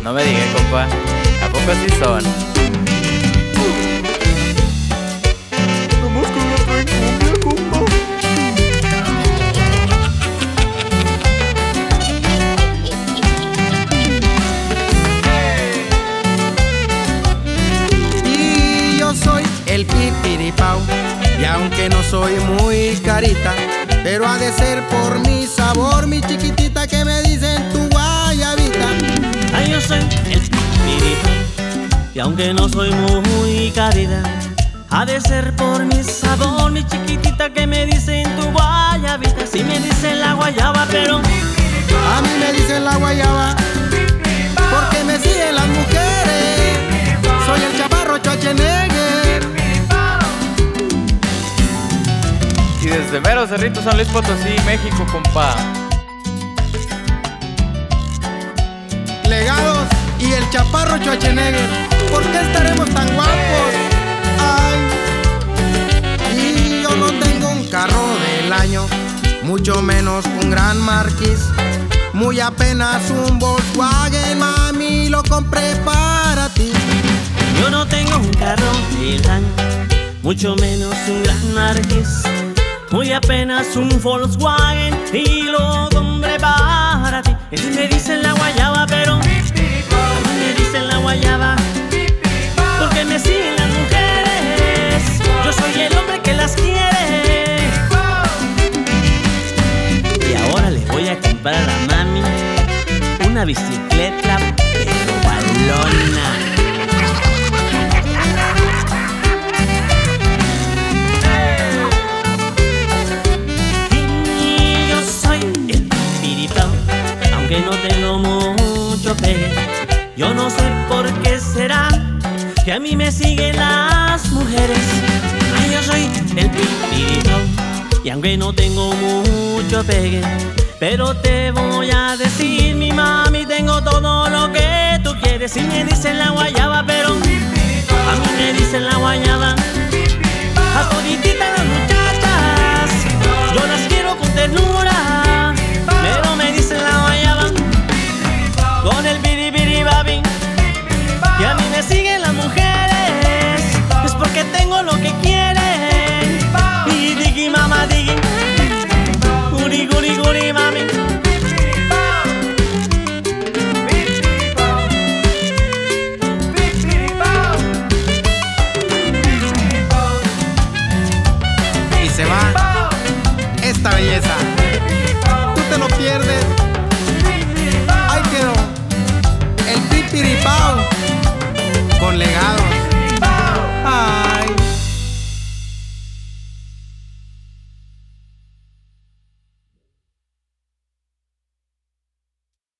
No me digas, compa, ¿a poco así son? Nomás que no traen cumbia, compa. Y yo soy el pipiripao, y aunque no soy muy carita, pero ha de ser por mi sabor, mi chiquitita, que me dicen tu guayabita. Ay, yo soy el pipiripao, y aunque no soy muy carita, ha de ser por mi sabor, mi chiquitita, que me dicen tu guayabita. Si me dicen la guayaba, pero a mí me dicen la guayaba porque me siguen las mujeres. Soy el chaparro Schwarzenegger. Y desde mero Cerrito, San Luis Potosí, México, compa. Legados y el chaparro Schwarzenegger. ¿Por qué estaremos tan guapos? Ay. Y yo no tengo un carro del año, mucho menos un gran marquís, muy apenas un Volkswagen, mami, lo compré para ti. yo no tengo un carro del año, mucho menos un gran marqués, muy apenas un Volkswagen, y lo compré para ti. Y si me dicen la guayaba, pero a mí me dicen la guayaba porque me siguen las mujeres. Yo soy el hombre que las quiere. Y ahora le voy a comprar a mami una bicicleta pero balona. Y yo soy el pipiripao, aunque no tengo mucho pegue. Yo no sé por qué será que a mí me siguen las mujeres. Ay, yo soy el pipiripao, y aunque no tengo mucho pegue, pero te voy a decir, mi mami, tengo todo lo que tú quieres. Si me dicen la guayaba, pero a mí me dicen la guayaba